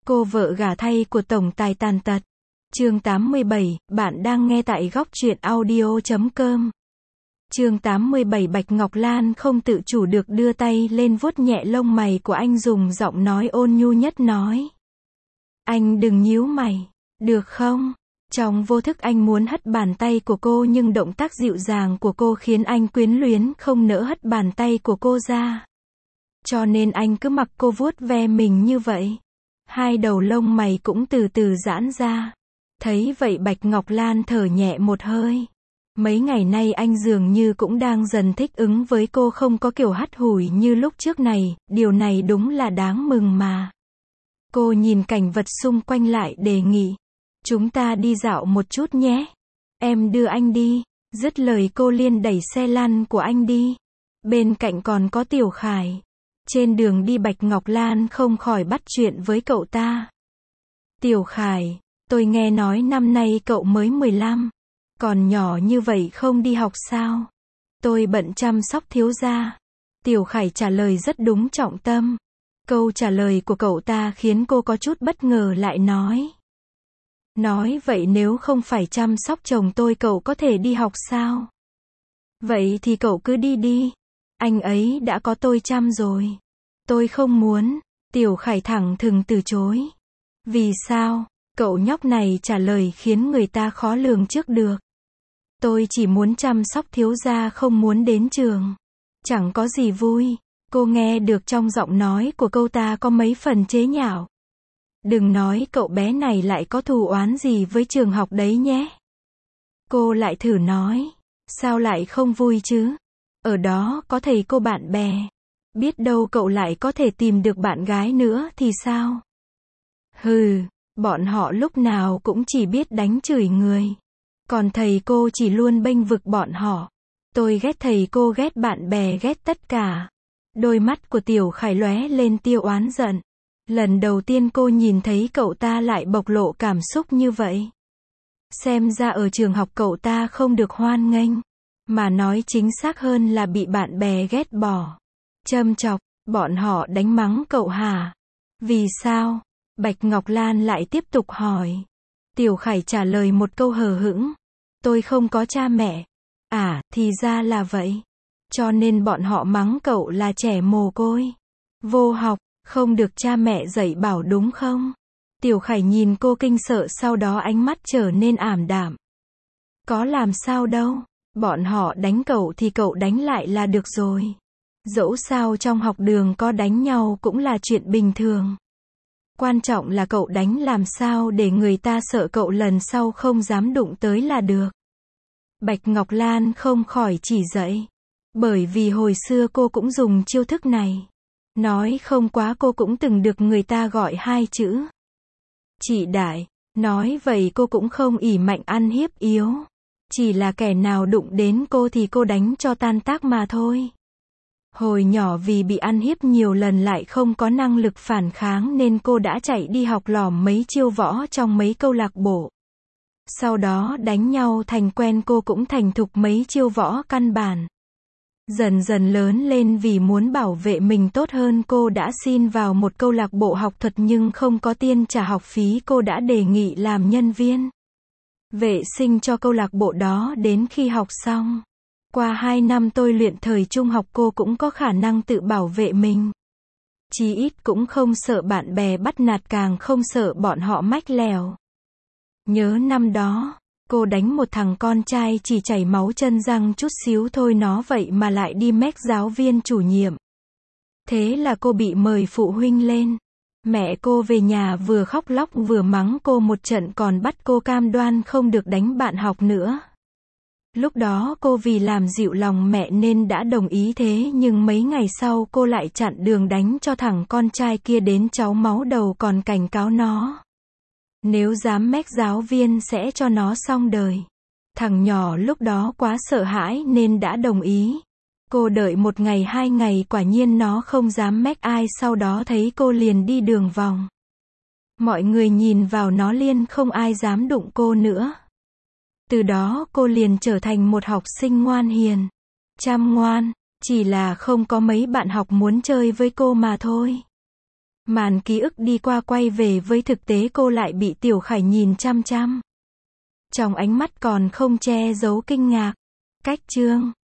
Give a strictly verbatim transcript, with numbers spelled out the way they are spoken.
Cô vợ gả thay của tổng tài tàn tật. Chương tám mươi bảy, bạn đang nghe tại góc truyện audio chấm com. Chương tám mươi bảy. Bạch Ngọc Lan không tự chủ được đưa tay lên vuốt nhẹ lông mày của anh, dùng giọng nói ôn nhu nhất nói. Anh đừng nhíu mày, được không? Trong vô thức anh muốn hất bàn tay của cô, nhưng động tác dịu dàng của cô khiến anh quyến luyến không nỡ hất bàn tay của cô ra. Cho nên anh cứ mặc cô vuốt ve mình như vậy. Hai đầu lông mày cũng từ từ giãn ra. Thấy vậy Bạch Ngọc Lan thở nhẹ một hơi. Mấy ngày nay anh dường như cũng đang dần thích ứng với cô, không có kiểu hắt hủi như lúc trước này, điều này đúng là đáng mừng mà. Cô nhìn cảnh vật xung quanh lại đề nghị. Chúng ta đi dạo một chút nhé. Em đưa anh đi. Dứt lời cô liền đẩy xe lăn của anh đi. Bên cạnh còn có Tiểu Khải. Trên đường đi Bạch Ngọc Lan không khỏi bắt chuyện với cậu ta. Tiểu Khải, tôi nghe nói năm nay cậu mới mười lăm. Còn nhỏ như vậy không đi học sao? Tôi bận chăm sóc thiếu gia. Tiểu Khải trả lời rất đúng trọng tâm. Câu trả lời của cậu ta khiến cô có chút bất ngờ, lại nói. Nói vậy nếu không phải chăm sóc chồng tôi cậu có thể đi học sao? Vậy thì cậu cứ đi đi. Anh ấy đã có tôi chăm rồi. Tôi không muốn. Tiểu Khải thẳng thừng từ chối. Vì sao? Cậu nhóc này trả lời khiến người ta khó lường trước được. Tôi chỉ muốn chăm sóc thiếu gia, không muốn đến trường. Chẳng có gì vui. Cô nghe được trong giọng nói của câu ta có mấy phần chế nhạo. Đừng nói cậu bé này lại có thù oán gì với trường học đấy nhé. Cô lại thử nói. Sao lại không vui chứ? Ở đó có thầy cô bạn bè. Biết đâu cậu lại có thể tìm được bạn gái nữa thì sao? Hừ, bọn họ lúc nào cũng chỉ biết đánh chửi người. Còn thầy cô chỉ luôn bênh vực bọn họ. Tôi ghét thầy cô, ghét bạn bè, ghét tất cả. Đôi mắt của Tiểu Khải lóe lên tia oán giận. Lần đầu tiên cô nhìn thấy cậu ta lại bộc lộ cảm xúc như vậy. Xem ra ở trường học cậu ta không được hoan nghênh. Mà nói chính xác hơn là bị bạn bè ghét bỏ. Châm chọc, bọn họ đánh mắng cậu hả? Vì sao? Bạch Ngọc Lan lại tiếp tục hỏi. Tiểu Khải trả lời một câu hờ hững. Tôi không có cha mẹ. À, thì ra là vậy. Cho nên bọn họ mắng cậu là trẻ mồ côi. Vô học, không được cha mẹ dạy bảo đúng không? Tiểu Khải nhìn cô kinh sợ, sau đó ánh mắt trở nên ảm đạm. Có làm sao đâu. Bọn họ đánh cậu thì cậu đánh lại là được rồi. Dẫu sao trong học đường có đánh nhau cũng là chuyện bình thường. Quan trọng là cậu đánh làm sao để người ta sợ cậu lần sau không dám đụng tới là được. Bạch Ngọc Lan không khỏi chỉ dạy. Bởi vì hồi xưa cô cũng dùng chiêu thức này. Nói không quá cô cũng từng được người ta gọi hai chữ. Chị Đại. Nói vậy cô cũng không ỷ mạnh ăn hiếp yếu. Chỉ là kẻ nào đụng đến cô thì cô đánh cho tan tác mà thôi. Hồi nhỏ vì bị ăn hiếp nhiều lần lại không có năng lực phản kháng nên cô đã chạy đi học lỏm mấy chiêu võ trong mấy câu lạc bộ. Sau đó đánh nhau thành quen, cô cũng thành thục mấy chiêu võ căn bản. Dần dần lớn lên vì muốn bảo vệ mình tốt hơn, cô đã xin vào một câu lạc bộ học thuật nhưng không có tiền trả học phí, cô đã đề nghị làm nhân viên vệ sinh cho câu lạc bộ đó. Đến khi học xong, qua hai năm tôi luyện thời trung học, cô cũng có khả năng tự bảo vệ mình. Chí ít cũng không sợ bạn bè bắt nạt, càng không sợ bọn họ mách lèo. Nhớ năm đó, cô đánh một thằng con trai chỉ chảy máu chân răng chút xíu thôi, nó vậy mà lại đi mách giáo viên chủ nhiệm. Thế là cô bị mời phụ huynh lên. Mẹ cô về nhà vừa khóc lóc vừa mắng cô một trận, còn bắt cô cam đoan không được đánh bạn học nữa. Lúc đó cô vì làm dịu lòng mẹ nên đã đồng ý, thế nhưng mấy ngày sau cô lại chặn đường đánh cho thằng con trai kia đến cháu máu đầu, còn cảnh cáo nó. Nếu dám mách giáo viên sẽ cho nó xong đời. Thằng nhỏ lúc đó quá sợ hãi nên đã đồng ý. Cô đợi một ngày hai ngày, quả nhiên nó không dám mách ai, sau đó thấy cô liền đi đường vòng. Mọi người nhìn vào nó liền không ai dám đụng cô nữa. Từ đó cô liền trở thành một học sinh ngoan hiền, chăm ngoan, chỉ là không có mấy bạn học muốn chơi với cô mà thôi. Màn ký ức đi qua quay về với thực tế cô lại bị Tiểu Khải nhìn chăm chăm. Trong ánh mắt còn không che giấu kinh ngạc. Cách chương